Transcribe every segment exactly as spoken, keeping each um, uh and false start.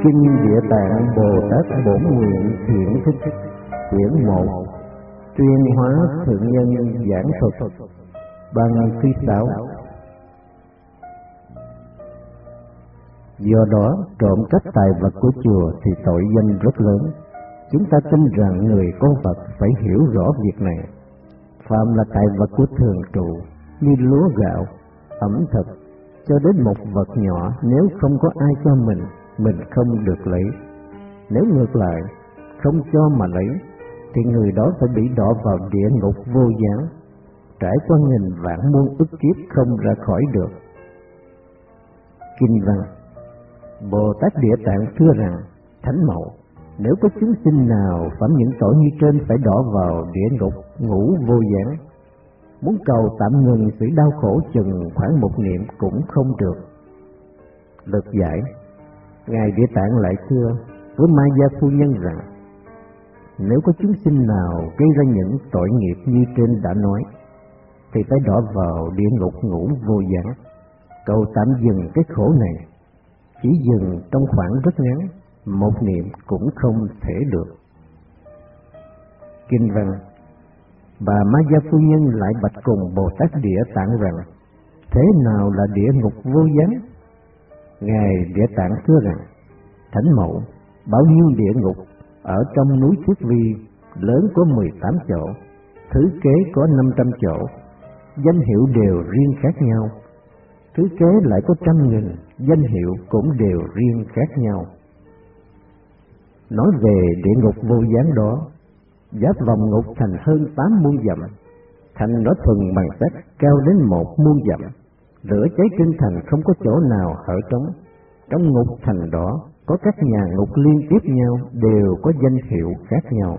Kinh Địa Tạng Bồ Tát Bổn Nguyện Thiện Thích Quyển một. Tuyên hóa thượng nhân giảng thuật. Băng thứ sáu. Do đó, trộm cắp tài vật của chùa thì tội danh rất lớn. Chúng ta tin rằng người có vật phải hiểu rõ việc này. Phạm là tài vật của thường trụ, như lúa gạo, ẩm thực, cho đến một vật nhỏ, nếu không có ai cho mình, mình không được lấy. Nếu ngược lại, không cho mà lấy, thì người đó phải bị đọa vào địa ngục vô gián, trải qua nghìn vạn muôn ức kiếp không ra khỏi được. Kinh văn. Bồ Tát Địa Tạng thưa rằng: Thánh mẫu, nếu có chúng sinh nào phạm những tội như trên phải đọa vào địa ngục ngũ vô gián, muốn cầu tạm ngừng sự đau khổ chừng khoảng một niệm cũng không được. Lực giải. Ngài Địa Tạng lại thưa với Ma Gia phu nhân rằng: Nếu có chúng sinh nào gây ra những tội nghiệp như trên đã nói, thì phải đọa vào địa ngục ngũ vô gián. Cầu tạm dừng cái khổ này, chỉ dừng trong khoảng rất ngắn, một niệm cũng không thể được. Kinh văn. Bà Ma Gia phu nhân lại bạch cùng Bồ Tát Địa Tạng rằng: Thế nào là địa ngục vô gián? Ngài Địa Tạng thưa rằng: Thánh mẫu, bao nhiêu địa ngục ở trong núi Thiết Vi, lớn có mười tám chỗ, thứ kế có năm trăm chỗ, danh hiệu đều riêng khác nhau. Thứ kế lại có trăm nghìn, danh hiệu cũng đều riêng khác nhau. Nói về địa ngục vô gián đó, giáp vòng ngục thành hơn tám muôn dặm, thành nó thuần bằng sắt, cao đến một muôn dặm. Lửa cháy trên thành không có chỗ nào hở trống. Trong ngục thành đó có các nhà ngục liên tiếp nhau, đều có danh hiệu khác nhau.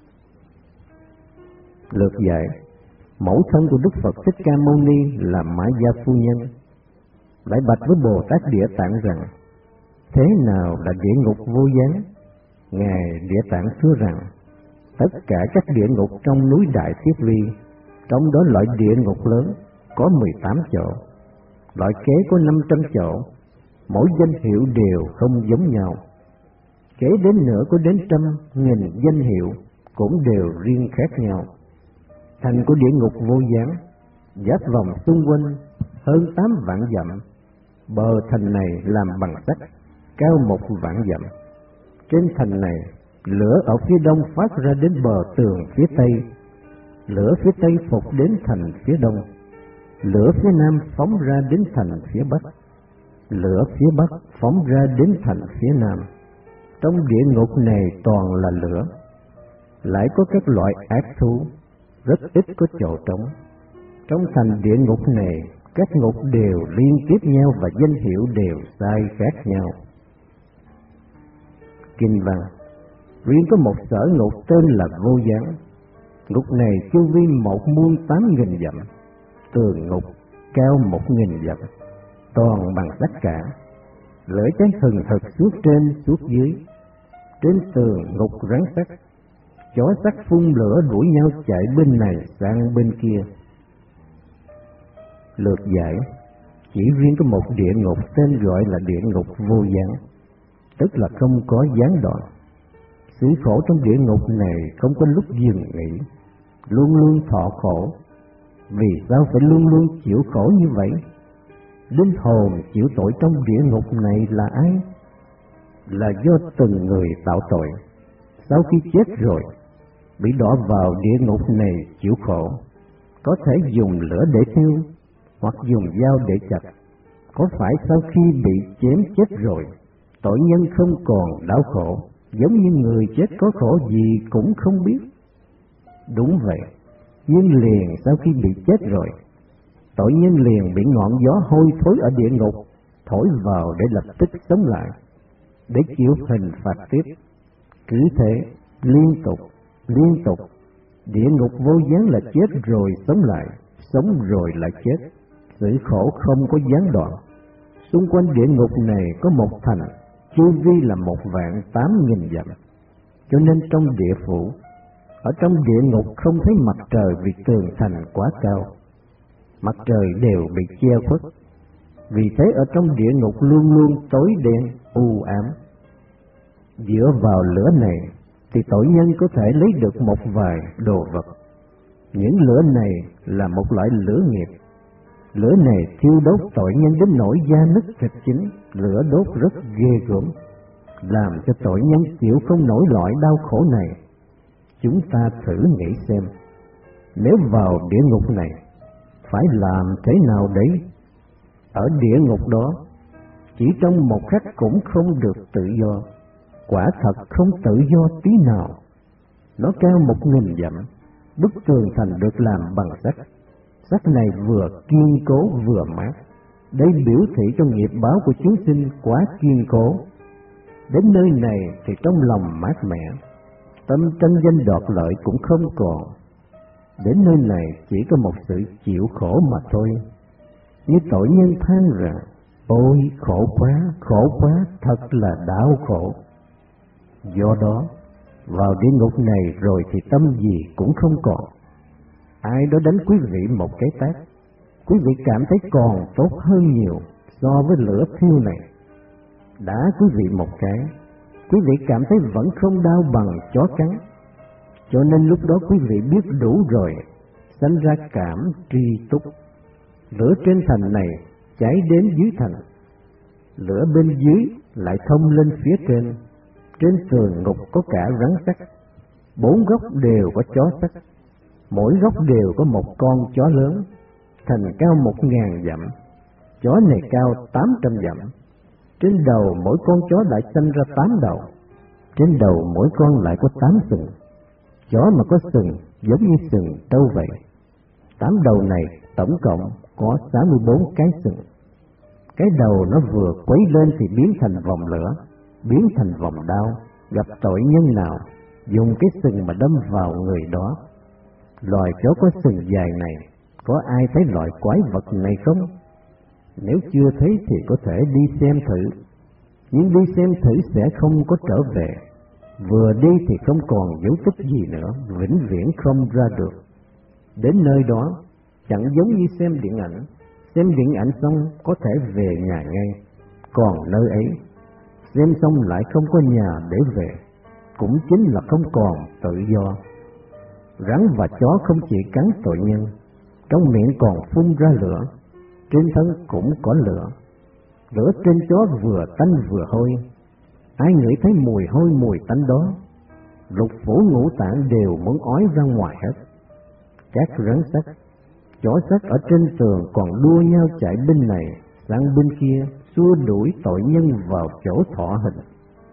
Lược giải. Mẫu thân của Đức Phật Thích Ca Mâu Ni là Mã Gia phu nhân, lại bạch với Bồ Tát Địa Tạng rằng: Thế nào là địa ngục vô gián? Ngài Địa Tạng thưa rằng: Tất cả các địa ngục trong núi Đại Thiết Vi, trong đó loại địa ngục lớn có mười tám chỗ, loại kế có năm trăm chỗ, mỗi danh hiệu đều không giống nhau. Kế đến nữa có đến trăm nghìn danh hiệu, cũng đều riêng khác nhau. Thành của địa ngục vô gián, giáp vòng xung quanh hơn tám vạn dặm. Bờ thành này làm bằng sắt, cao một vạn dặm. Trên thành này, lửa ở phía đông phát ra đến bờ tường phía tây, lửa phía tây phục đến thành phía đông, lửa phía nam phóng ra đến thành phía bắc, lửa phía bắc phóng ra đến thành phía nam. Trong địa ngục này toàn là lửa. Lại có các loại ác thú, rất ít có chỗ trống. Trong thành địa ngục này, các ngục đều liên tiếp nhau và danh hiệu đều sai khác nhau. Kinh văn. Riêng có một sở ngục tên là Vô Gián. Ngục này chu vi một muôn tám nghìn dặm, tường ngục cao một nghìn dặm, toàn bằng sắt cả. Lửa cháy hừng hực suốt trên suốt dưới. Trên tường ngục rắn sắt, chó sắt phun lửa đuổi nhau chạy bên này sang bên kia. Lược giải. Chỉ riêng có một địa ngục tên gọi là địa ngục vô gián, tức là không có gián đoạn. Sự khổ trong địa ngục này không có lúc dừng nghỉ, luôn luôn thọ khổ. Vì sao phải luôn luôn chịu khổ như vậy? Linh hồn chịu tội trong địa ngục này là ai? Là do từng người tạo tội, sau khi chết rồi bị đọa vào địa ngục này chịu khổ. Có thể dùng lửa để thiêu, hoặc dùng dao để chặt. Có phải sau khi bị chém chết rồi, tội nhân không còn đau khổ, giống như người chết có khổ gì cũng không biết? Đúng vậy, nhưng liền sau khi bị chết rồi, tội nhân liền bị ngọn gió hôi thối ở địa ngục thổi vào để lập tức sống lại, để chịu hình phạt tiếp. Cứ thế, liên tục, liên tục. Địa ngục vô gián là chết rồi sống lại, sống rồi lại chết. Sự khổ không có gián đoạn. Xung quanh địa ngục này có một thành, chu vi là một vạn tám nghìn dặm. Cho nên trong địa phủ, ở trong địa ngục không thấy mặt trời vì tường thành quá cao, mặt trời đều bị che khuất. Vì thế ở trong địa ngục luôn luôn tối đen, u ám. Dựa vào lửa này thì tội nhân có thể lấy được một vài đồ vật. Những lửa này là một loại lửa nghiệp. Lửa này thiêu đốt tội nhân đến nỗi da nứt thịt chín, lửa đốt rất ghê gớm, làm cho tội nhân chịu không nổi loại đau khổ này. Chúng ta thử nghĩ xem, nếu vào địa ngục này, phải làm thế nào đấy? Ở địa ngục đó, chỉ trong một khắc cũng không được tự do, quả thật không tự do tí nào. Nó cao một nghìn dặm, bức tường thành được làm bằng sắt. Sắt này vừa kiên cố vừa mát. Đây biểu thị cho nghiệp báo của chúng sinh quá kiên cố. Đến nơi này thì trong lòng mát mẻ, tâm tranh danh đoạt lợi cũng không còn. Đến nơi này chỉ có một sự chịu khổ mà thôi. Như tội nhân than rằng: ôi khổ quá, khổ quá, thật là đau khổ. Do đó, vào địa ngục này rồi thì tâm gì cũng không còn. Ai đó đánh quý vị một cái tát, quý vị cảm thấy còn tốt hơn nhiều so với lửa thiêu này. Đá quý vị một cái, quý vị cảm thấy vẫn không đau bằng chó cắn. Cho nên lúc đó quý vị biết đủ rồi, sanh ra cảm tri túc. Lửa trên thành này cháy đến dưới thành, lửa bên dưới lại thông lên phía trên. Trên tường ngục có cả rắn sắt, bốn góc đều có chó sắt, mỗi góc đều có một con chó lớn. Thành cao một ngàn dặm, chó này cao tám trăm dặm. Trên đầu mỗi con chó lại sanh ra tám đầu, trên đầu mỗi con lại có tám sừng. Chó mà có sừng giống như sừng trâu vậy. Tám đầu này tổng cộng có sáu mươi bốn cái sừng. Cái đầu nó vừa quấy lên thì biến thành vòng lửa, biến thành vòng đao. Gặp tội nhân nào dùng cái sừng mà đâm vào người đó. Loài chó có sừng dài này, có ai thấy loại quái vật này không? Nếu chưa thấy thì có thể đi xem thử, nhưng đi xem thử sẽ không có trở về. Vừa đi thì không còn dấu tích gì nữa, vĩnh viễn không ra được. Đến nơi đó chẳng giống như xem điện ảnh, xem điện ảnh xong có thể về nhà ngay. Còn nơi ấy, xem xong lại không có nhà để về, cũng chính là không còn tự do. Rắn và chó không chỉ cắn tội nhân, trong miệng còn phun ra lửa, trên thân cũng có lửa. Lửa trên chó vừa tanh vừa hôi. Ai ngửi thấy mùi hôi mùi tanh đó, lục phủ ngũ tạng đều muốn ói ra ngoài hết. Các rắn sắt, chó sắt ở trên tường còn đua nhau chạy bên này sang bên kia, xua đuổi tội nhân vào chỗ thọ hình.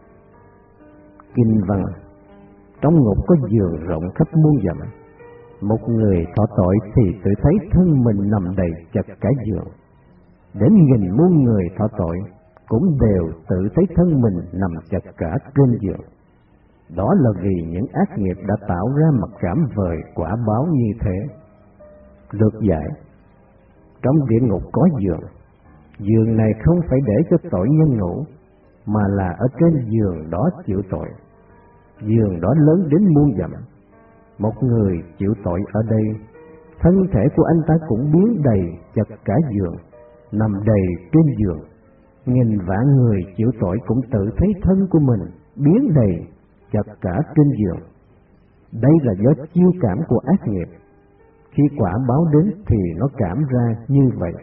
Kinh văn: trong ngục có giường rộng khắp muôn dặm. Một người thọ tội thì tự thấy thân mình nằm đầy chật cả giường. Đến nghìn muôn người thọ tội cũng đều tự thấy thân mình nằm chật cả trên giường. Đó là vì những ác nghiệp đã tạo ra mặc cảm vời quả báo như thế. Lược giải: trong địa ngục có giường. Giường này không phải để cho tội nhân ngủ, mà là ở trên giường đó chịu tội. Giường đó lớn đến muôn dặm. Một người chịu tội ở đây, thân thể của anh ta cũng biến đầy chật cả giường, nằm đầy trên giường. Nghìn vạn người chịu tội cũng tự thấy thân của mình biến đầy chật cả trên giường. Đây là do chiêu cảm của ác nghiệp. Khi quả báo đến thì nó cảm ra như vậy.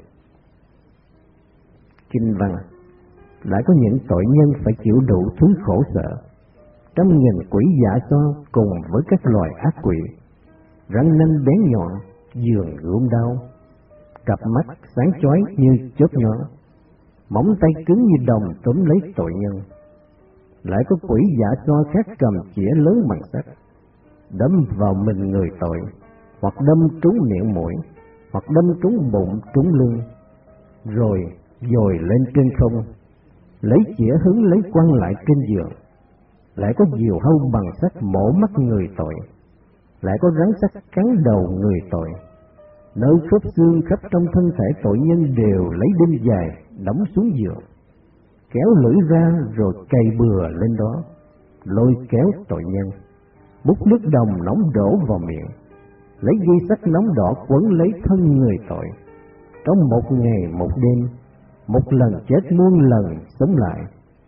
Kinh văn: lại có những tội nhân phải chịu đủ thứ khổ sở. Trăm nghìn quỷ dạ xoa cùng với các loài ác quỷ, răng nanh bén nhọn, giường gươm đau, cặp mắt sáng chói như chớp nhọn, móng tay cứng như đồng túm lấy tội nhân. Lại có quỷ dạ xoa khác cầm chĩa lớn bằng sắt, đâm vào mình người tội, hoặc đâm trúng miệng mũi, hoặc đâm trúng bụng trúng lưng, rồi dồi lên trên không, lấy chĩa hứng lấy quăng lại trên giường. Lại có diều hâu bằng sắt mổ mắt người tội, lại có rắn sắt cắn đầu người tội. Nơi khớp xương khắp trong thân thể tội nhân đều lấy đinh dài đóng xuống giường, kéo lưỡi ra rồi cày bừa lên đó, lôi kéo tội nhân. Múc nước đồng nóng đổ vào miệng, lấy dây sắt nóng đỏ quấn lấy thân người tội. Trong một ngày một đêm, một lần chết muôn lần sống lại.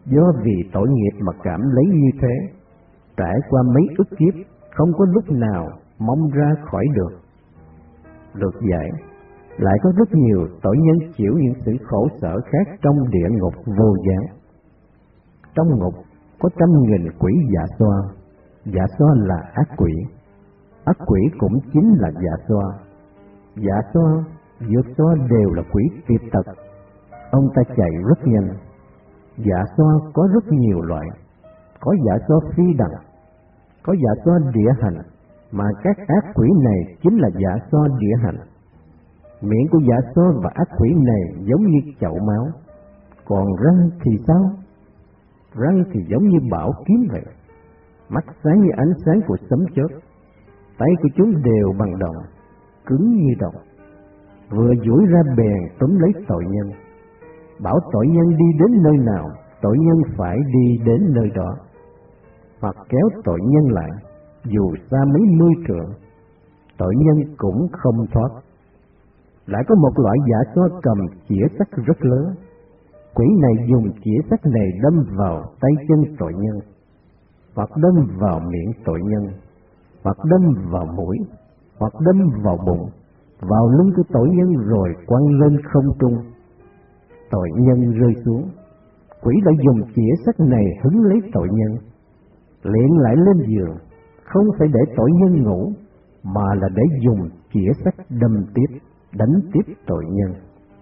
Do vì tội nghiệp mà cảm lấy như thế, trải qua mấy ức kiếp không có lúc nào mong ra khỏi được. Lược giải, lại có rất nhiều tội nhân chịu những sự khổ sở khác trong địa ngục vô gián. Trong ngục có trăm nghìn quỷ dạ xoa, dạ xoa là ác quỷ, ác quỷ cũng chính là dạ xoa. Dạ xoa, vượt xoa đều là quỷ tuyệt tật, ông ta chạy rất nhanh. Dạ xoa có rất nhiều loại, có dạ xoa phi đẳng, có dạ xoa địa hành, mà các ác quỷ này chính là dạ xoa địa hành. Miệng của dạ xoa và ác quỷ này giống như chậu máu, còn răng thì sao? Răng thì giống như bảo kiếm vậy, mắt sáng như ánh sáng của sấm chớp, tay của chúng đều bằng đồng, cứng như đồng, vừa duỗi ra bèn túm lấy tội nhân. Bảo tội nhân đi đến nơi nào, tội nhân phải đi đến nơi đó, hoặc kéo tội nhân lại, dù xa mấy mươi trượng, tội nhân cũng không thoát. Lại có một loại dạ xoa cầm chĩa sắt rất lớn, quỷ này dùng chĩa sắt này đâm vào tay chân tội nhân, hoặc đâm vào miệng tội nhân, hoặc đâm vào mũi, hoặc đâm vào bụng, vào lưng của tội nhân rồi quăng lên không trung. Tội nhân rơi xuống, quỷ đã dùng chĩa sắt này hứng lấy tội nhân, liền lại lên giường, không phải để tội nhân ngủ, mà là để dùng chĩa sắt đâm tiếp, đánh tiếp tội nhân.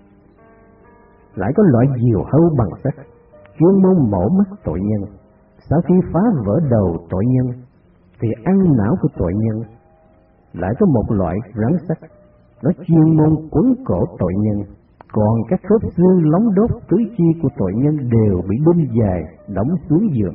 Lại có loại diều hâu bằng sắt, chuyên môn mổ mắt tội nhân. Sau khi phá vỡ đầu tội nhân, thì ăn não của tội nhân. Lại có một loại rắn sắt, nó chuyên môn quấn cổ tội nhân, còn các khớp xương lóng đốt tứ chi của tội nhân đều bị đâm dài đóng xuống giường.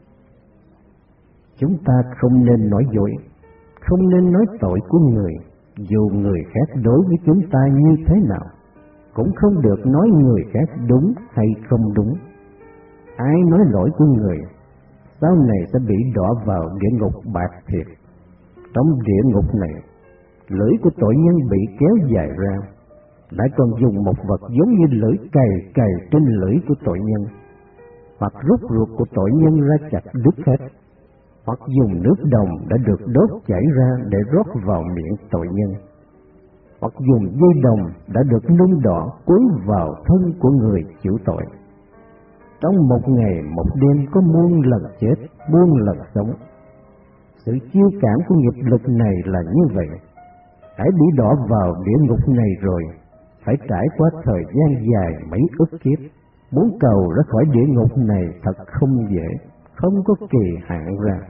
Chúng ta không nên nói dối, không nên nói tội của người, dù người khác đối với chúng ta như thế nào, cũng không được nói người khác đúng hay không đúng. Ai nói lỗi của người, sau này sẽ bị đọa vào địa ngục bạc thiệt. Trong địa ngục này, lưỡi của tội nhân bị kéo dài ra, lại còn dùng một vật giống như lưỡi cày cày trên lưỡi của tội nhân, hoặc rút ruột của tội nhân ra chặt đứt hết, hoặc dùng nước đồng đã được đốt chảy ra để rót vào miệng tội nhân, hoặc dùng dây đồng đã được nung đỏ quấn vào thân của người chịu tội. Trong một ngày một đêm có muôn lần chết, muôn lần sống. Sự chiêu cảm của nghiệp lực này là như vậy. Hãy bị đọa vào địa ngục này rồi, phải trải qua thời gian dài mấy ức kiếp. Muốn cầu ra khỏi địa ngục này thật không dễ, không có kỳ hạn ra.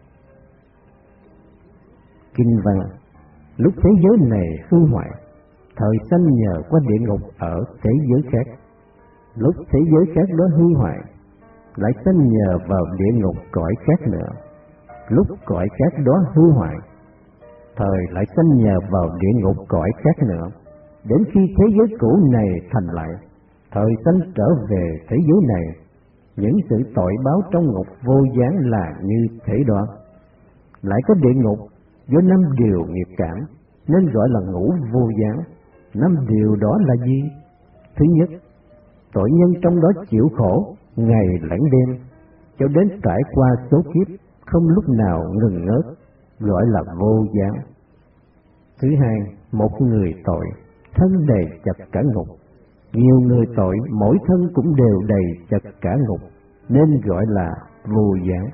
Kinh văn: lúc thế giới này hư hoại, thời sanh nhờ qua địa ngục ở thế giới khác. Lúc thế giới khác đó hư hoại, lại sanh nhờ vào địa ngục cõi khác nữa. Lúc cõi khác đó hư hoại, thời lại sanh nhờ vào địa ngục cõi khác nữa. Đến khi thế giới cũ này thành lại, thời sanh trở về thế giới này. Những sự tội báo trong ngục vô gián là như thế đó. Lại có địa ngục do năm điều nghiệp cảm nên gọi là ngũ vô gián. Năm điều đó là gì? Thứ nhất, tội nhân trong đó chịu khổ ngày lẫn đêm cho đến trải qua số kiếp không lúc nào ngừng ngớt, gọi là vô gián. Thứ hai, một người tội thân đầy chật cả ngục, nhiều người tội mỗi thân cũng đều đầy chật cả ngục, nên gọi là vô gián.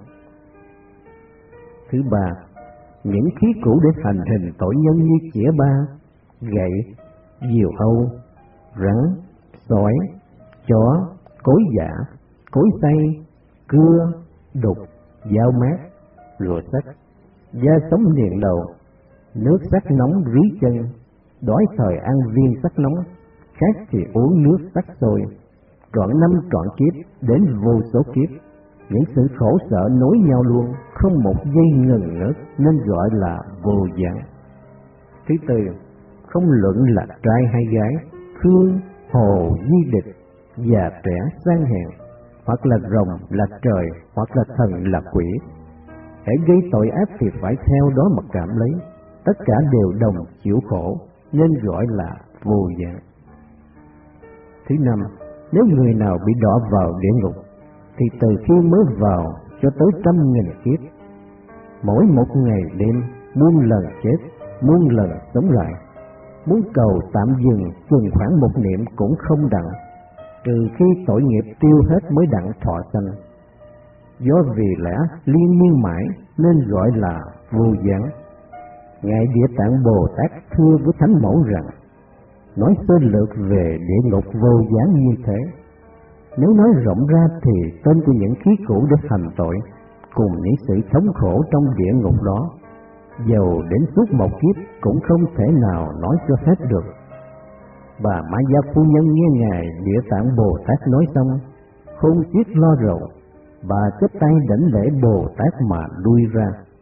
Thứ ba, những khí cũ để thành hình tội nhân như chĩa ba, gậy, diều hâu, rắn, sói, chó, cối giả, cối xay, cưa, đục, dao mát, rùa sắt, da sống niền đầu, nước sắt nóng rưới chân, đói thời ăn viên sắt nóng, khác thì uống nước sắt sôi, trọn năm trọn kiếp đến vô số kiếp. Những sự khổ sở nối nhau luôn, không một giây ngừng ngớt, nên gọi là vô gián. Thứ tư, không luận là trai hay gái, thương, hồ, di địch, già trẻ, sang hèn, hoặc là rồng, là trời, hoặc là thần, là quỷ. Hễ gây tội ác thì phải theo đó mà cảm lấy, tất cả đều đồng chịu khổ, nên gọi là vô gián. Thứ năm, nếu người nào bị đọa vào địa ngục, thì từ khi mới vào cho tới trăm nghìn kiếp, mỗi một ngày đêm muôn lần chết, muôn lần sống lại, muốn cầu tạm dừng chừng khoảng một niệm cũng không đặng, trừ khi tội nghiệp tiêu hết mới đặng thọ sanh. Do vì lẽ liên miên mãi nên gọi là vô gián. Ngài Địa Tạng Bồ Tát thưa với Thánh Mẫu rằng, nói sơ lược về địa ngục vô gián như thế, nếu nói rộng ra thì tên của những khí cũ để hành tội cùng những sự thống khổ trong địa ngục đó, dầu đến suốt một kiếp cũng không thể nào nói cho hết được. Bà Ma Gia phu nhân nghe Ngài Địa Tạng Bồ Tát nói xong, khôn xiết lo rầu, bà chắp tay đảnh lễ Bồ Tát mà lui ra.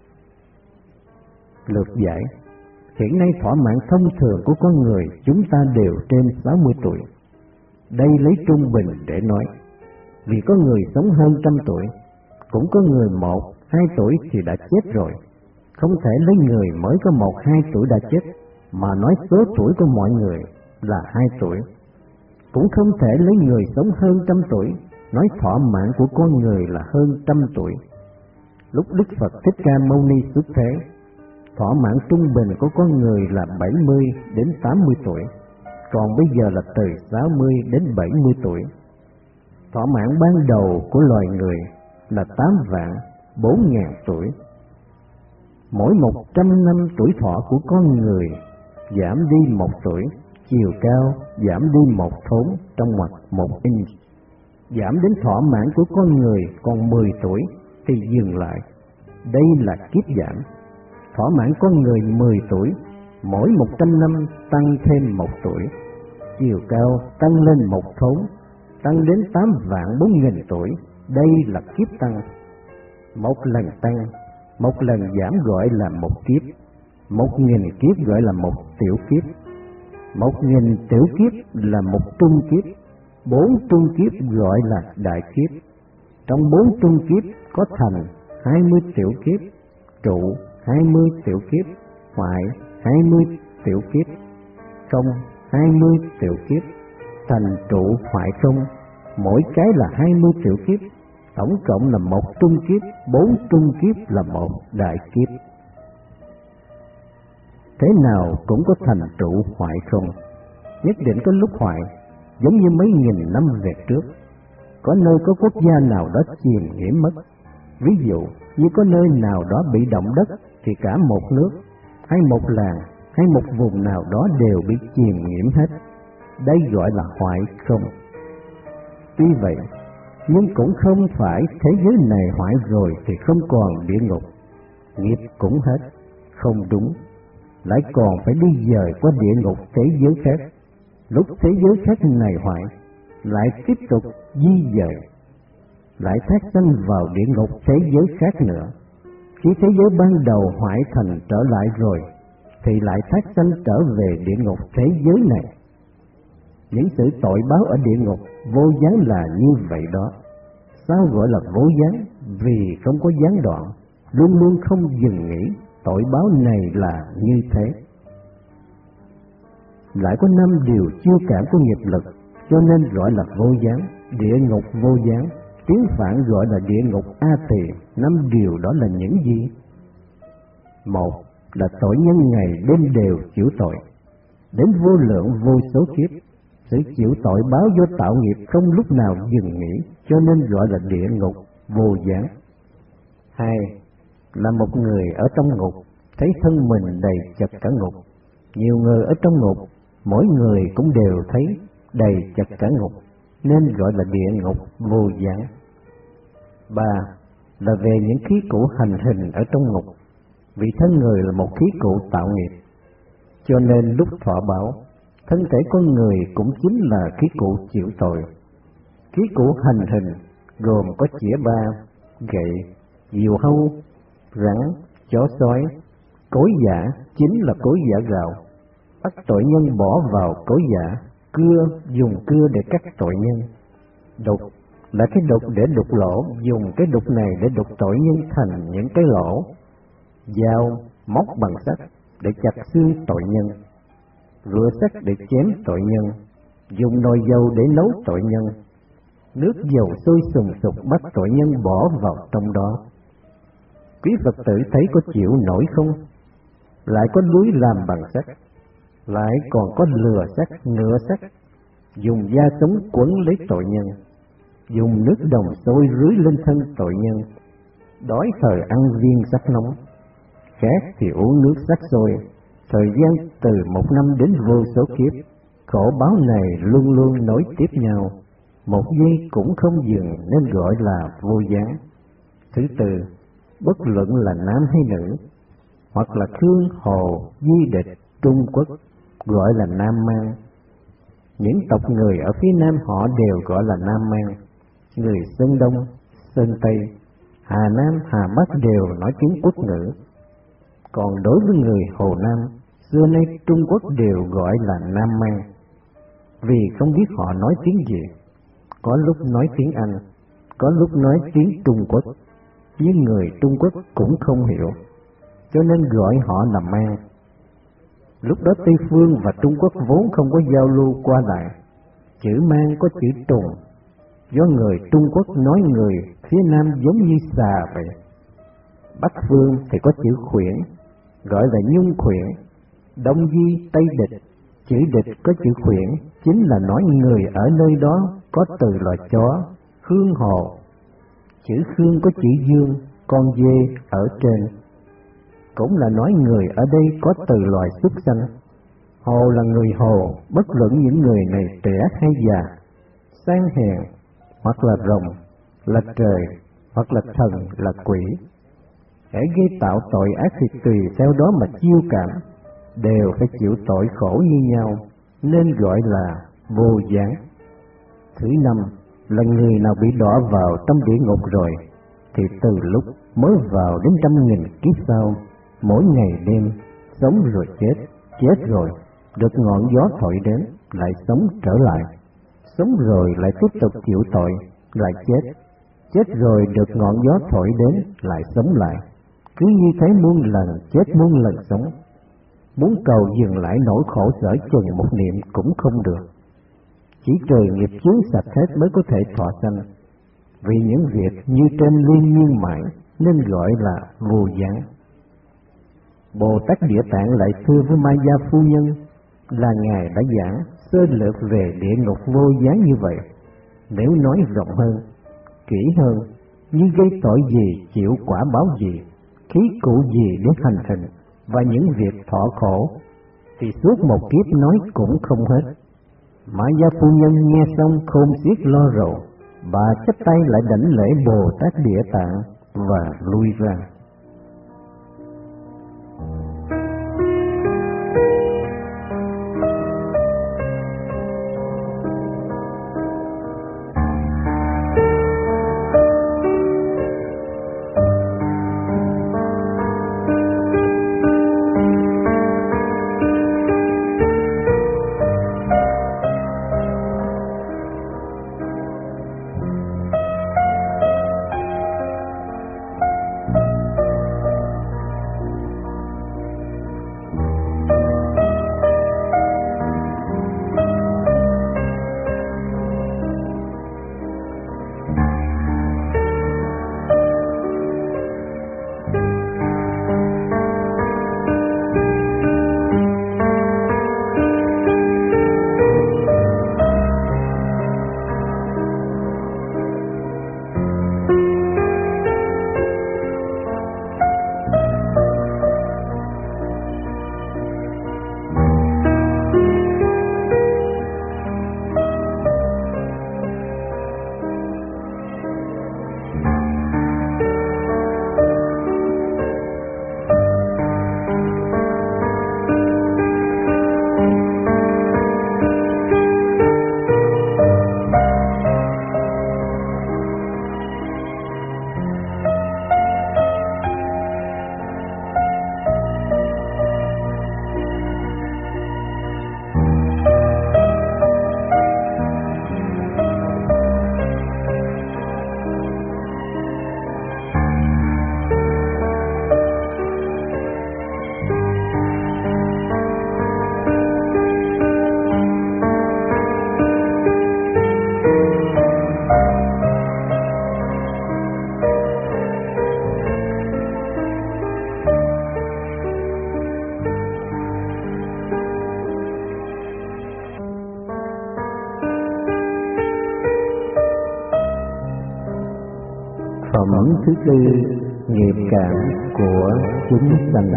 Lược giải: hiện nay thỏa mãn thông thường của con người chúng ta đều trên sáu mươi tuổi. Đây lấy trung bình để nói, vì có người sống hơn trăm tuổi, cũng có người một, hai tuổi thì đã chết rồi. Không thể lấy người mới có một, hai tuổi đã chết mà nói số tuổi của mọi người là hai tuổi. Cũng không thể lấy người sống hơn trăm tuổi nói thọ mạng của con người là hơn trăm tuổi. Lúc Đức Phật Thích Ca Mâu Ni xuất thế, thọ mạng trung bình của con người là bảy mươi đến tám mươi tuổi, còn bây giờ là từ sáu mươi đến bảy mươi tuổi. Thọ mạng ban đầu của loài người là tám vạn bốn ngàn tuổi. Mỗi một trăm năm tuổi thọ của con người giảm đi một tuổi, chiều cao giảm đi một thốn trong ngoặc một inch. Giảm đến thọ mạng của con người còn mười tuổi thì dừng lại. Đây là kiếp giảm. Thọ mạng con người mười tuổi, mỗi một trăm năm tăng thêm một tuổi, chiều cao tăng lên một thốn, tăng đến tám vạn bốn nghìn tuổi. Đây là kiếp tăng. Một lần tăng, một lần giảm gọi là một kiếp. Một nghìn kiếp gọi là một tiểu kiếp. Một nghìn tiểu kiếp là một trung kiếp. Bốn trung kiếp gọi là đại kiếp. Trong bốn trung kiếp có thành hai mươi tiểu kiếp, trụ hai mươi tiểu kiếp, hoại hai mươi tiểu kiếp, không hai mươi tiểu kiếp, thành trụ hoại không, mỗi cái là hai mươi tiểu kiếp, tổng cộng là một trung kiếp, bốn trung kiếp là một đại kiếp. Thế nào cũng có thành trụ hoại không, nhất định có lúc hoại, giống như mấy nghìn năm về trước. Có nơi có quốc gia nào đó chìm nghỉm mất. Ví dụ như có nơi nào đó bị động đất thì cả một nước, hay một làng, hay một vùng nào đó đều bị chìm nghỉm hết. Đây gọi là hoại không. Tuy vậy, nhưng cũng không phải thế giới này hoại rồi thì không còn địa ngục. Nghiệp cũng hết, không đúng. Lại còn phải đi dời qua địa ngục thế giới khác. Lúc thế giới khác này hoại, lại tiếp tục di dời, lại thác sanh vào địa ngục thế giới khác nữa. Khi thế giới ban đầu hoại thành trở lại rồi, thì lại thác sanh trở về địa ngục thế giới này. Những sự tội báo ở địa ngục vô gián là như vậy đó. Sao gọi là vô gián? Vì không có gián đoạn, luôn luôn không dừng nghỉ. Tội báo này là như thế. Lại có năm điều chiêu cảm của nghiệp lực, cho nên gọi là vô gián. Địa ngục vô gián, tiếng Phạn gọi là địa ngục A Tỳ. Năm điều đó là những gì? Một là tội nhân ngày đêm đều chịu tội, đến vô lượng vô số kiếp. Sự chịu tội báo do tạo nghiệp không lúc nào dừng nghỉ, cho nên gọi là địa ngục vô gián. Hai là một người ở trong ngục, thấy thân mình đầy chật cả ngục. Nhiều người ở trong ngục, mỗi người cũng đều thấy đầy chật cả ngục, nên gọi là địa ngục vô gián. Ba là về những khí cụ hành hình ở trong ngục, vì thân người là một khí cụ tạo nghiệp, cho nên lúc thọ báo, thân thể con người cũng chính là khí cụ chịu tội. Khí cụ hành hình gồm có chĩa ba, gậy, diều hâu, rắn, chó sói. Cối giã chính là cối giã gạo, bắt tội nhân bỏ vào cối giã. Cưa dùng cưa để cắt tội nhân. Đục là cái đục để đục lỗ, dùng cái đục này để đục tội nhân thành những cái lỗ. Dao móc bằng sắt để chặt xương tội nhân. Rửa sắt để chém tội nhân. Dùng nồi dầu để nấu tội nhân. nước dầu sôi sùng sục bắt tội nhân bỏ vào trong đó. Quý Phật tử thấy có chịu nổi không? Lại có lưới làm bằng sắt, lại còn có lừa sắt, ngựa sắt, dùng da sống quấn lấy tội nhân, dùng nước đồng sôi rưới lên thân tội nhân. Đói thời ăn viên sắt nóng, khát thì uống nước sắt sôi. Thời gian từ một năm đến vô số kiếp, khổ báo này luôn luôn nối tiếp nhau, một giây cũng không dừng nên gọi là vô gián. Thứ tư, bất luận là nam hay nữ, hoặc là Khương, Hồ, Di Địch, Trung Quốc, gọi là Nam Mang. Những tộc người ở phía Nam họ đều gọi là Nam Mang. Người Sơn Đông, Sơn Tây, Hà Nam, Hà Bắc đều nói tiếng Quốc ngữ. Còn đối với người Hồ Nam, xưa nay Trung Quốc đều gọi là Nam Mang, vì không biết họ nói tiếng gì. Có lúc nói tiếng Anh, có lúc nói tiếng Trung Quốc, nhưng người Trung Quốc cũng không hiểu, cho nên gọi họ là Mang. Lúc đó Tây Phương và Trung Quốc vốn không có giao lưu qua lại, chữ Mang có chữ trùng, do người Trung Quốc nói người phía Nam giống như xà vậy. Bắc Phương thì có chữ Khuyển, gọi là Nhung Khuyển. Đông Di, Tây Địch, chữ Địch có chữ Khuyển, chính là nói người ở nơi đó có từ loài chó. Khương Hồ, chữ Khương có chữ Dương, con dê ở trên, cũng là nói người ở đây có từ loài súc sanh. Hồ là người Hồ, bất luận những người này trẻ hay già, sang hèn hoặc là rồng, là trời hoặc là thần, là quỷ. Hễ gây tạo tội ác thì tùy theo đó mà chiêu cảm, đều phải chịu tội khổ như nhau, nên gọi là vô gián. Thứ năm là người nào bị đọa vào trong địa ngục rồi, thì từ lúc mới vào đến trăm nghìn kiếp sau, mỗi ngày đêm sống rồi chết, chết rồi được ngọn gió thổi đến lại sống trở lại, sống rồi lại tiếp tục chịu tội, lại chết, chết rồi được ngọn gió thổi đến lại sống lại. Cứ như thế muôn lần chết muôn lần sống. Muốn cầu dừng lại nỗi khổ sở chừng một niệm cũng không được. Chỉ trừ nghiệp chướng sạch hết mới có thể thọ sanh. Vì những việc như trên liên miên mãi nên gọi là vô gián. Bồ Tát Địa Tạng lại thưa với Ma Gia Phu Nhân là Ngài đã giảng sơ lược về địa ngục vô gián như vậy. Nếu nói rộng hơn, kỹ hơn, như gây tội gì, chịu quả báo gì, khí cụ gì để hành hình, và những việc thọ khổ, thì suốt một kiếp nói cũng không hết. Mã Gia Phu Nhân nghe xong khôn xiết lo rầu, bà chắp tay lại đảnh lễ Bồ Tát Địa Tạng và lui ra. thứ tư, nghiệp cảm của chúng sanh.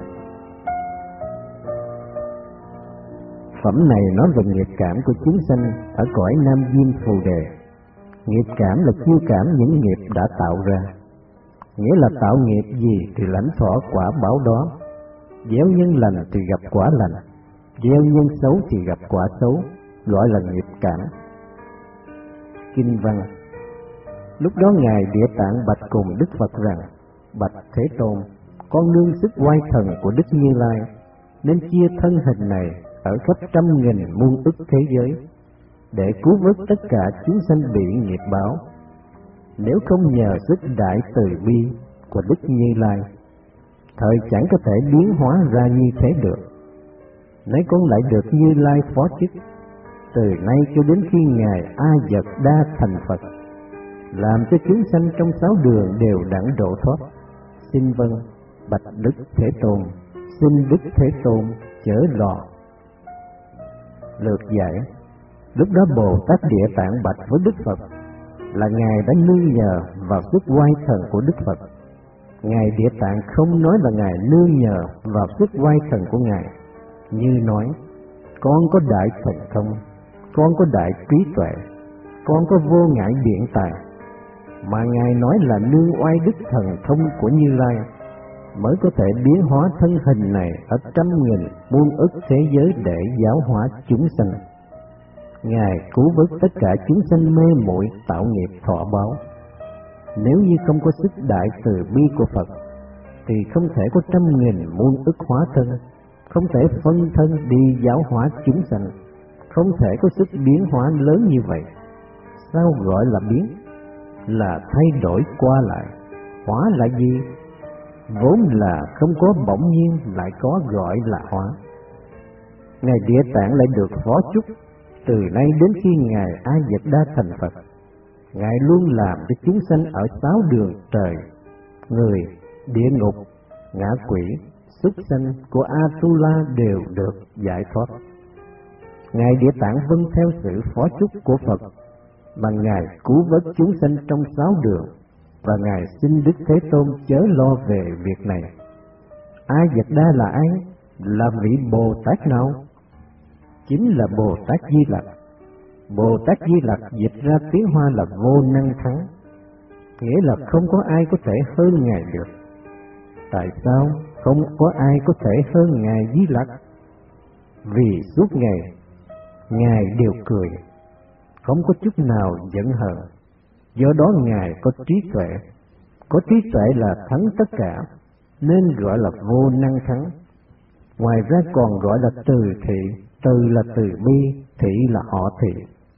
Phẩm này nói về nghiệp cảm của chúng sanh ở cõi Nam Diêm Phù Đề. Nghiệp cảm là chiêu cảm những nghiệp đã tạo ra, nghĩa là tạo nghiệp gì thì lãnh thọ quả báo đó. Gieo nhân lành thì gặp quả lành, gieo nhân xấu thì gặp quả xấu, gọi là nghiệp cảm. Kinh văn: Lúc đó Ngài Địa Tạng bạch cùng Đức Phật rằng: Bạch Thế Tôn, con nương sức oai thần của Đức Như Lai, nên chia thân hình này ở khắp trăm nghìn muôn ức thế giới, để cứu vớt tất cả chúng sanh bị nghiệp báo. Nếu không nhờ sức đại từ bi của Đức Như Lai, thời chẳng có thể biến hóa ra như thế được. Nay con lại được Như Lai phó chức, từ nay cho đến khi Ngài A Dật Đa thành Phật, làm cho chúng sanh trong sáu đường đều đẳng độ thoát. Xin vâng, bạch Đức Thế Tôn, xin Đức Thế Tôn chớ lo. Lược giải: Lúc đó Bồ Tát Địa Tạng bạch với Đức Phật là Ngài đã nương nhờ vào sức oai thần của Đức Phật. Ngài Địa Tạng không nói là Ngài nương nhờ vào sức oai thần của Ngài, như nói: Con có đại thần thông, con có đại trí tuệ, con có vô ngại biện tài, mà Ngài nói là nương oai đức thần thông của Như Lai mới có thể biến hóa thân hình này ở trăm nghìn muôn ức thế giới để giáo hóa chúng sanh. Ngài cứu vớt tất cả chúng sanh mê muội tạo nghiệp thọ báo. Nếu như không có sức đại từ bi của Phật, thì không thể có trăm nghìn muôn ức hóa thân, không thể phân thân đi giáo hóa chúng sanh, không thể có sức biến hóa lớn như vậy. Sao gọi là biến? Là thay đổi qua lại. Hóa là gì? Vốn là không có, bỗng nhiên lại có, gọi là hóa. Ngài Địa Tạng lại được phó chúc, từ nay đến khi Ngài A Dật Đa thành Phật, Ngài luôn làm cho chúng sanh ở sáu đường trời, người, địa ngục, ngạ quỷ, súc sanh của Atula đều được giải thoát. Ngài Địa Tạng vâng theo sự phó chúc của Phật mà Ngài cứu vớt chúng sanh trong sáu đường, và Ngài xin Đức Thế Tôn chớ lo về việc này. A Dật Đa là ai? Là vị Bồ Tát nào? Chính là Bồ Tát Di Lặc. Bồ Tát Di Lặc dịch ra tiếng Hoa là vô năng thắng, nghĩa là không có ai có thể hơn Ngài được. Tại sao không có ai có thể hơn Ngài Di Lặc? Vì suốt ngày Ngài đều cười, không có chút nào giận hờn. Do đó Ngài có trí tuệ, có trí tuệ là thắng tất cả, nên gọi là vô năng thắng. Ngoài ra còn gọi là từ thị, từ là từ bi, thị là họ thị.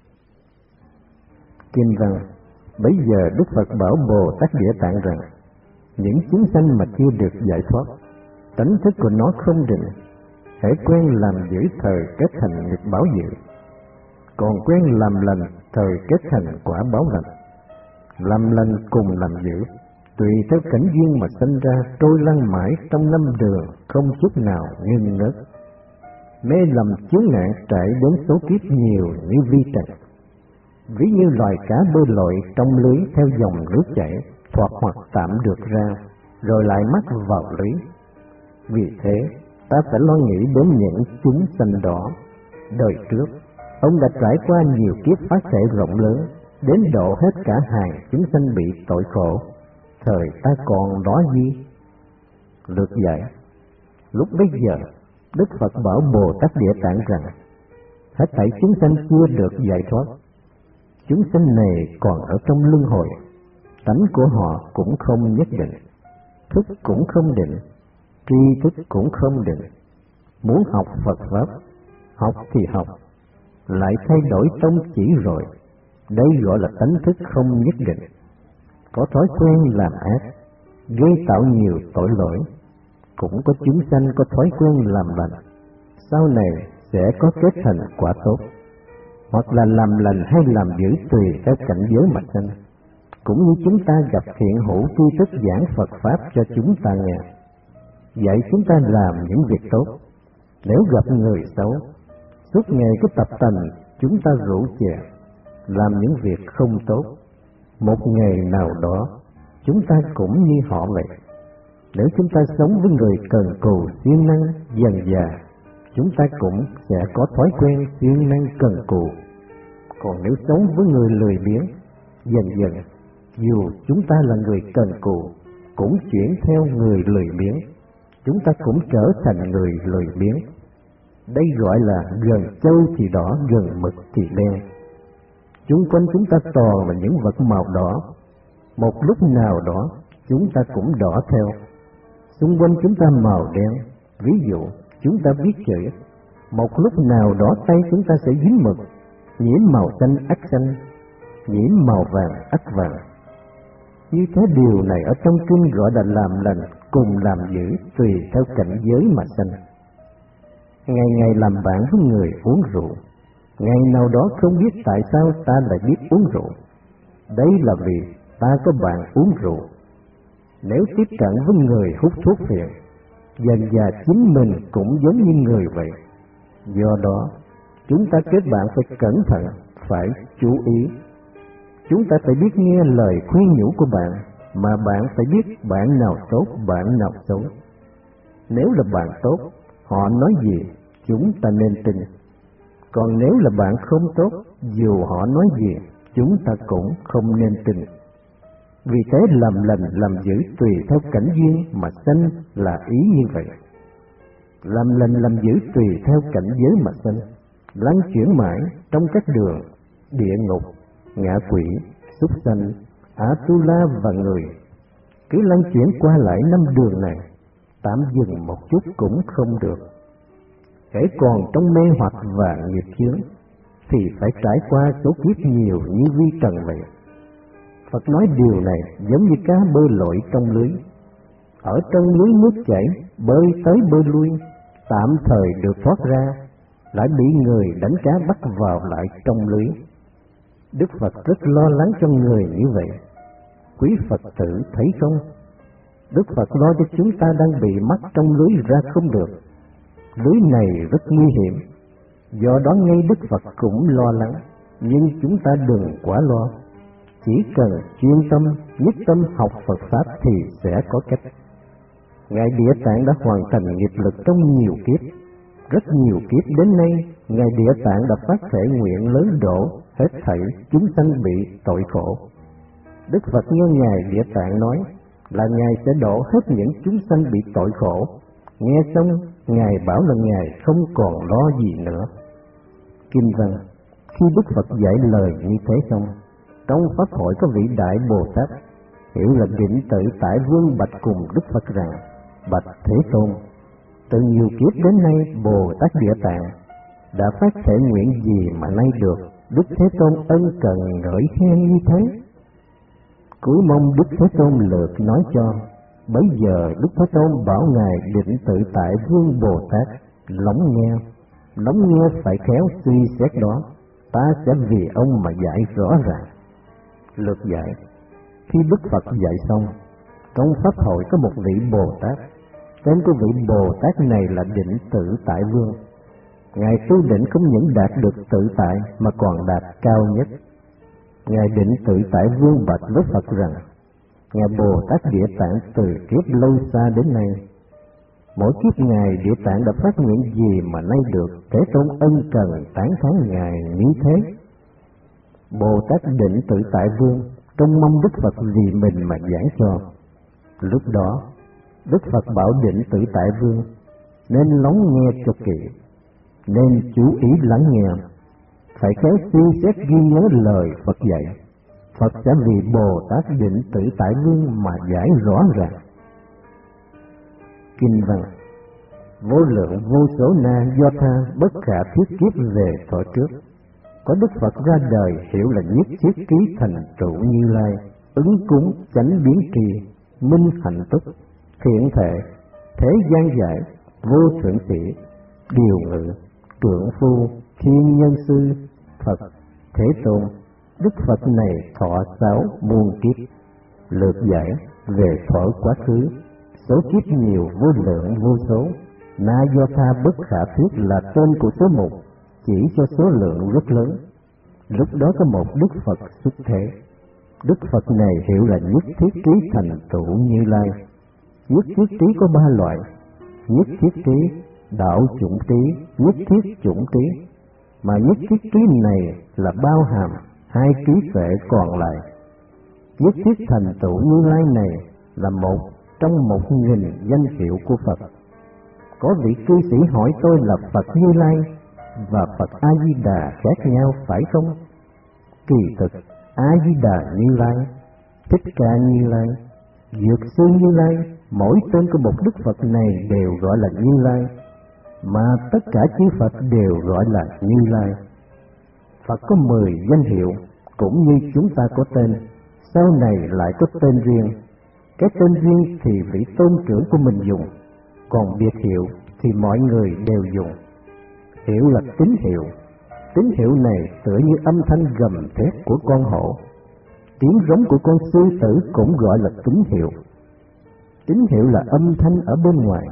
Kinh văn: Bấy giờ Đức Phật bảo Bồ Tát Địa Tạng rằng: Những chúng sanh mà chưa được giải thoát, tánh thức của nó không định, hãy quen làm dữ thời kết thành nghiệp báo dữ, còn quen làm lành thời kết thành quả báo lành. Làm lành cùng làm dữ, tùy theo cảnh duyên mà sinh ra, trôi lăn mãi trong năm đường, không chút nào ngưng ngớt. Mê lầm chướng ngại trải đến số kiếp nhiều như vi trần, ví như loài cá bơi lội trong lưới theo dòng nước chảy, thoạt hoặc tạm được ra, rồi lại mắc vào lưới. Vì thế, ta phải lo nghĩ đến những chúng sanh đó. Đời trước, ông đã trải qua nhiều kiếp phát thể rộng lớn, đến độ hết cả hàng chúng sanh bị tội khổ. Thời ta còn đó gì? Lược giải: Lúc bấy giờ, Đức Phật bảo Bồ Tát Địa Tạng rằng: Hết thảy chúng sanh chưa được giải thoát. Chúng sanh này còn ở trong luân hồi, tánh của họ cũng không nhất định, thức cũng không định, tri thức cũng không định. Muốn học Phật Pháp, học thì học, lại thay đổi tông chỉ rồi. Đây gọi là tánh thức không nhất định. Có thói quen làm ác, gây tạo nhiều tội lỗi. Cũng có chúng sanh có thói quen làm lành, sau này sẽ có kết thành quả tốt. Hoặc là làm lành hay làm dữ tùy theo cảnh giới mà sanh. Cũng như chúng ta gặp thiện hữu tri thức giảng Phật Pháp cho chúng ta nghe, dạy chúng ta làm những việc tốt. Nếu gặp người xấu, suốt ngày cứ tập tành chúng ta rủ chè, làm những việc không tốt. Một ngày nào đó, chúng ta cũng như họ vậy. Nếu chúng ta sống với người cần cù siêng năng, dần dà chúng ta cũng sẽ có thói quen siêng năng cần cù. Còn nếu sống với người lười biếng, dần dần dù chúng ta là người cần cù cũng chuyển theo người lười biếng, chúng ta cũng trở thành người lười biếng. Đây gọi là gần trâu thì đỏ, gần mực thì đen. Chung quanh chúng ta toàn là những vật màu đỏ, một lúc nào đó chúng ta cũng đỏ theo. Xung quanh chúng ta màu đen, ví dụ chúng ta viết chữ, một lúc nào đó tay chúng ta sẽ dính mực, nhiễm màu xanh ắt xanh, nhiễm màu vàng ắt vàng. Như thế điều này ở trong kinh gọi là làm lành cùng làm dữ tùy theo cảnh giới mà sanh. Ngày ngày làm bạn với người uống rượu, ngày nào đó không biết tại sao ta lại biết uống rượu. Đấy là vì ta có bạn uống rượu. Nếu tiếp cận với người hút thuốc phiện, dần dà chính mình cũng giống như người vậy. Do đó, chúng ta kết bạn phải cẩn thận, phải chú ý. Chúng ta phải biết nghe lời khuyên nhủ của bạn, mà bạn phải biết bạn nào tốt, bạn nào xấu. Nếu là bạn tốt, họ nói gì, chúng ta nên tin. Còn nếu là bạn không tốt, dù họ nói gì, chúng ta cũng không nên tin. Vì thế làm lành làm dữ tùy theo cảnh duyên mà sanh là ý như vậy. Làm lành làm dữ tùy theo cảnh giới mà sanh, lăn chuyển mãi trong các đường địa ngục, ngạ quỷ, súc sanh, Atula và người. Cứ lăn chuyển qua lại năm đường này, tạm dừng một chút cũng không được. Hễ còn trong mê hoặc và nghiệp chướng thì phải trải qua số kiếp nhiều như vi trần vậy. Phật nói điều này giống như cá bơi lội trong lưới. Ở trong lưới nước chảy, bơi tới bơi lui, tạm thời được thoát ra, lại bị người đánh cá bắt vào lại trong lưới. Đức Phật rất lo lắng cho người như vậy. Quý Phật tử thấy không? Đức Phật lo cho chúng ta đang bị mắc trong lưới ra không được. Lưới này rất nguy hiểm, do đó ngay Đức Phật cũng lo lắng, nhưng chúng ta đừng quá lo. Chỉ cần chuyên tâm, nhất tâm học Phật Pháp thì sẽ có cách. Ngài Địa Tạng đã hoàn thành nghiệp lực trong nhiều kiếp. Rất nhiều kiếp đến nay, Ngài Địa Tạng đã phát thể nguyện lớn độ hết thảy chúng sanh bị tội khổ. Đức Phật nghe Ngài Địa Tạng nói là Ngài sẽ độ hết những chúng sanh bị tội khổ. Nghe xong, Ngài bảo là Ngài không còn lo gì nữa. Kinh văn, khi Đức Phật dạy lời như thế xong, trong pháp hội có vị đại Bồ Tát hiểu là Định Tự Tại Vương bạch cùng Đức Phật rằng: bạch Thế Tôn, từ nhiều kiếp đến nay Bồ Tát Địa Tạng đã phát thể nguyện gì mà nay được Đức Thế Tôn ân cần ngợi khen như thế? Cúi mong Đức Thế Tôn lược nói cho. Bấy giờ Đức Thế Tôn bảo Ngài Định Tự Tại Vương Bồ Tát lắng nghe, lắng nghe phải khéo suy xét đó, ta sẽ vì ông mà dạy rõ ràng. Lược dạy. Khi Đức Phật dạy xong, trong pháp hội có một vị Bồ Tát, tên của vị Bồ Tát này là Định Tự Tại Vương. Ngài tu định không những đạt được tự tại mà còn đạt cao nhất. Ngài Định Tự Tại Vương bạch với Phật rằng: Ngài Bồ Tát Địa Tạng từ kiếp lâu xa đến nay, mỗi kiếp Ngài Địa Tạng đã phát nguyện gì mà nay được Thế Tôn ân cần tán thán Ngài như thế? Bồ Tát Định Tự Tại Vương trông mong Đức Phật vì mình mà giảng cho. Lúc đó, Đức Phật bảo Định Tự Tại Vương nên lắng nghe cho kỹ, nên chú ý lắng nghe, phải khéo suy xét ghi nhớ lời Phật dạy. Phật sẽ vì Bồ Tát Định Tự Tại Vương mà giải rõ ràng. Kinh văn, vô lượng vô số na do tha bất khả thuyết kiếp về thuở trước, có Đức Phật ra đời hiểu là nhất thiết ký thành trụ Như Lai, ứng cúng chánh biến trì, minh hạnh túc, thiện thể, thế gian giải, vô thượng sĩ, điều ngự, trượng phu, thiên nhân sư, Phật, Thế Tôn. Đức Phật này thọ sáu muôn kiếp, lược giải về thuở quá khứ, số kiếp nhiều vô lượng vô số. Na do tha bất khả thuyết là tên của số một, chỉ cho số lượng rất lớn. Lúc đó có một Đức Phật xuất thế, Đức Phật này hiệu là nhất thiết trí thành tựu Như Lai. Nhất thiết trí có ba loại: nhất thiết trí, đạo chủng trí, nhất thiết chủng trí. Mà nhất thiết trí này là bao hàm hai trí tuệ còn lại. Nhất thiết thành tựu Như Lai này là một trong một nghìn danh hiệu của Phật. Có vị cư sĩ hỏi tôi là Phật Như Lai và Phật A Di Đà khác nhau phải không? Kỳ thực A Di Đà Như Lai, Thích Ca Như Lai, Dược Sư Như Lai, mỗi tên của một Đức Phật này đều gọi là Như Lai, mà tất cả chư Phật đều gọi là Như Lai. Phật có mười danh hiệu, cũng như chúng ta có tên, sau này lại có tên riêng. Cái tên riêng thì vị tôn trưởng của mình dùng, còn biệt hiệu thì mọi người đều dùng. Hiệu là tín hiệu. Tín hiệu này tựa như âm thanh gầm thét của con hổ, tiếng rống của con sư tử cũng gọi là tín hiệu. Tín hiệu là âm thanh ở bên ngoài.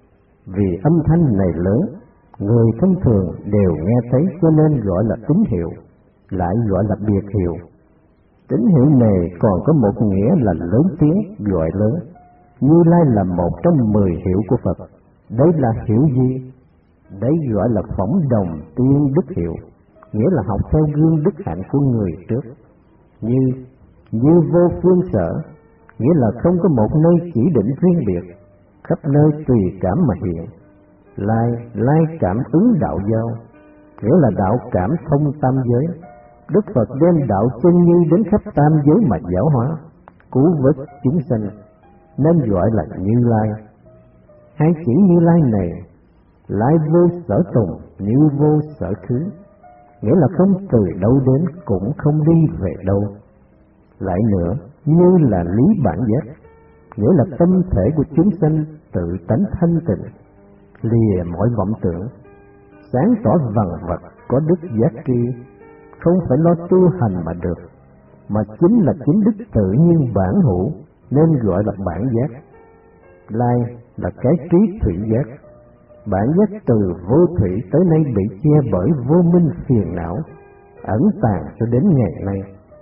Vì âm thanh này lớn, người thông thường đều nghe thấy cho nên gọi là tín hiệu, lại gọi là biệt hiệu. Tín hiệu này còn có một nghĩa là lớn tiếng, gọi lớn. Như Lai là một trong mười hiệu của Phật. Đây là hiệu gì? Đấy gọi là phỏng đồng tiên đức hiệu, nghĩa là học theo gương đức hạnh của người trước. Như, như vô phương sở, nghĩa là không có một nơi chỉ định riêng biệt, khắp nơi tùy cảm mà hiện. Lai, lai cảm ứng đạo giao, nghĩa là đạo cảm thông tam giới. Đức Phật đem đạo chân như đến khắp tam giới mà giáo hóa, cứu vớt chúng sanh, nên gọi là Như Lai. Hai chữ Như Lai này, lai vô sở tùng, như vô sở khứ, nghĩa là không từ đâu đến cũng không đi về đâu. Lại nữa, như là lý bản giác, nghĩa là tâm thể của chúng sanh tự tánh thanh tịnh, lìa mọi vọng tưởng, sáng tỏ vằn vặt, có đức giác tri, không phải lo tu hành mà được, mà chính là chính đức tự nhiên bản hữu, nên gọi là bản giác. Lai là cái trí thủy giác. Bản giác từ vô thủy tới nay bị che bởi vô minh phiền não, ẩn tàng cho đến ngày nay.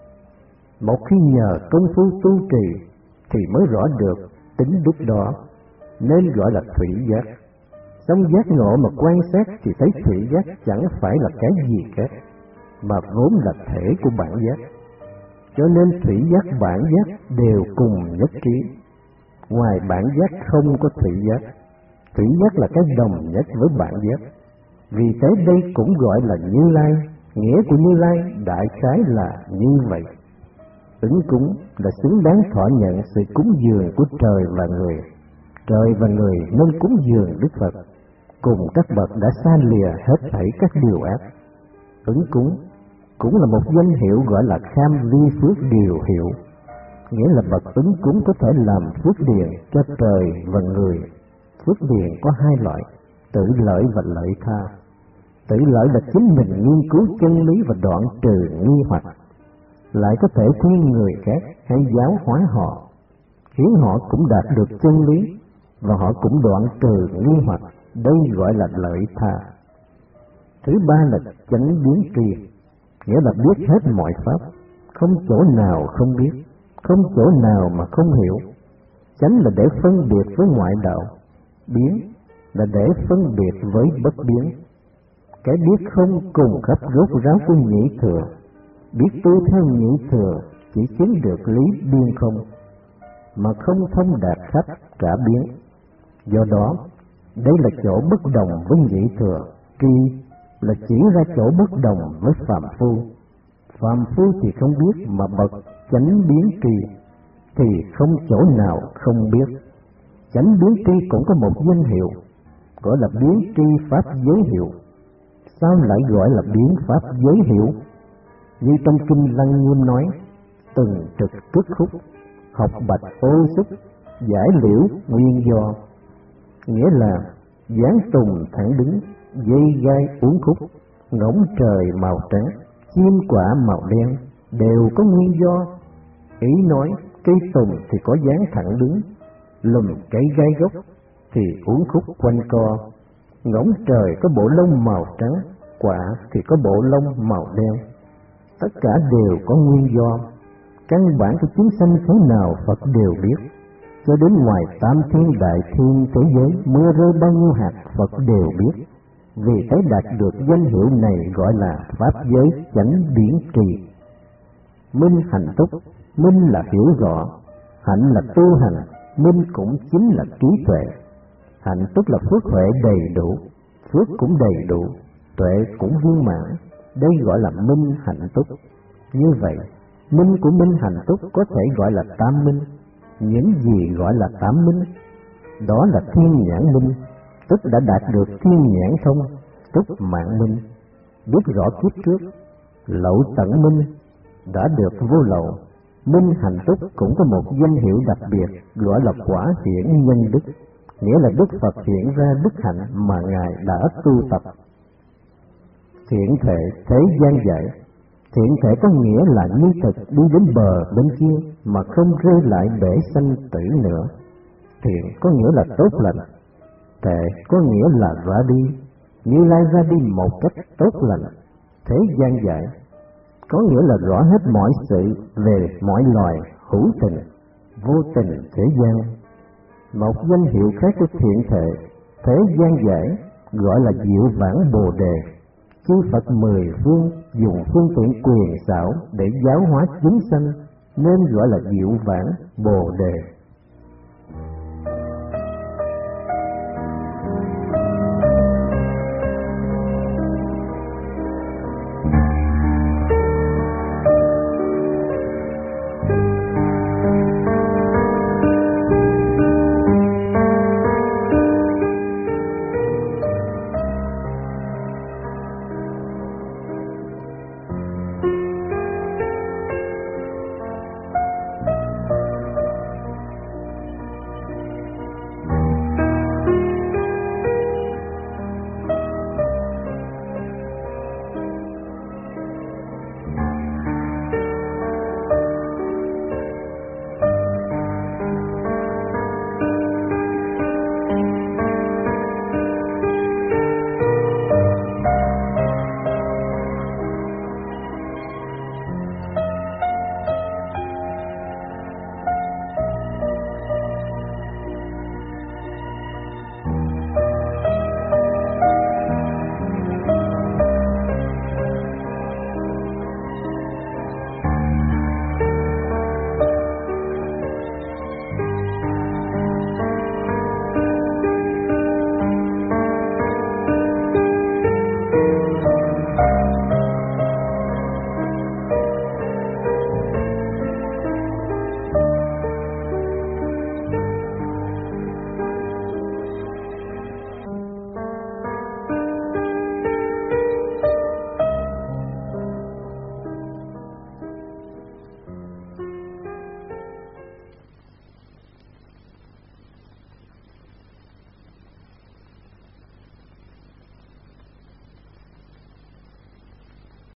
Một khi nhờ công phu tu trì thì mới rõ được tính đức đó, nên gọi là thủy giác. Trong giác ngộ mà quan sát thì thấy thủy giác chẳng phải là cái gì khác, mà vốn là thể của bản giác. Cho nên thủy giác bản giác đều cùng nhất trí. Ngoài bản giác không có thủy giác. Thủy giác là cái đồng nhất với bản giác. Vì thế đây cũng gọi là Như Lai. Nghĩa của Như Lai đại khái là như vậy. Ứng cúng là xứng đáng thọ nhận sự cúng dường của trời và người. Trời và người nên cúng dường Đức Phật, cùng các bậc đã xa lìa hết thảy các điều ác. Ứng cúng cũng là một danh hiệu gọi là kham vi phước điều hiệu, nghĩa là bậc ứng cúng có thể làm phước điền cho trời và người. Phước điền có hai loại, tự lợi và lợi tha. Tự lợi là chính mình nghiên cứu chân lý và đoạn trừ nghi hoặc, lại có thể khuyên người khác hay giáo hóa họ, khiến họ cũng đạt được chân lý và họ cũng đoạn trừ nghi hoặc. Đây gọi là lợi tha. Thứ ba là chánh biến tri, nghĩa là biết hết mọi pháp, không chỗ nào không biết, không chỗ nào mà không hiểu. Chánh là để phân biệt với ngoại đạo, biến là để phân biệt với bất biến. Cái biết không cùng khắp rốt ráo của nhị thừa, biết tu theo nhị thừa chỉ chứng được lý biên không, mà không thông đạt khắp cả biến. Do đó, đây là chỗ bất đồng với nhị thừa. Tri là chỉ ra chỗ bất đồng với phàm phu. Phàm phu thì không biết, mà bậc chánh biến tri thì không chỗ nào không biết. Chánh biến tri cũng có một danh hiệu, gọi là biến tri pháp giới hiệu. Sao lại gọi là biến pháp giới hiệu? Như trong kinh Lăng Nghiêm nói, từng trực cất khúc, học bạch ô xúc, giải liễu nguyên do, nghĩa là dáng tùng thẳng đứng, dây gai uốn khúc, ngỗng trời màu trắng, chim quả màu đen, đều có nguyên do. Ý nói cây tùng thì có dáng thẳng đứng, lùm cây gai gốc thì uốn khúc quanh co, ngỗng trời có bộ lông màu trắng, quả thì có bộ lông màu đen. Tất cả đều có nguyên do. Căn bản của chúng sanh thế nào Phật đều biết. Cho đến ngoài tam thiên đại thiên thế giới, mưa rơi bao nhiêu hạt Phật đều biết. Vì thế đạt được danh hiệu này gọi là Pháp giới chánh điển trì. Minh hạnh túc, minh là hiểu rõ, hạnh là tu hành, minh cũng chính là trí tuệ. Hạnh túc là phước huệ đầy đủ, phước cũng đầy đủ, tuệ cũng viên mãn, đây gọi là minh hạnh túc. Như vậy, minh của minh hạnh túc có thể gọi là tam minh. Những gì gọi là tam minh? Đó là thiên nhãn minh, tức đã đạt được thiên nhãn thông, tức mạng minh, biết rõ kiếp trước, lậu tận minh, đã được vô lậu. Minh hạnh túc cũng có một danh hiệu đặc biệt gọi là quả hiển nhân đức, nghĩa là Đức Phật hiện ra đức hạnh mà Ngài đã tu tập. Thiện thể thế gian giải. Thiện thể có nghĩa là như thực đi đến bờ bên kia mà không rơi lại bể sanh tử nữa. Thiện có nghĩa là tốt lành, thể có nghĩa là ra đi, Như Lai ra đi một cách tốt lành. Thế gian giải có nghĩa là rõ hết mọi sự về mọi loài hữu tình, vô tình thế gian. Một danh hiệu khác của thiện thể thế gian giải gọi là diệu vãng bồ đề. Chư Phật mười phương dùng phương tiện quyền xảo để giáo hóa chúng sanh nên gọi là diệu vãng bồ đề.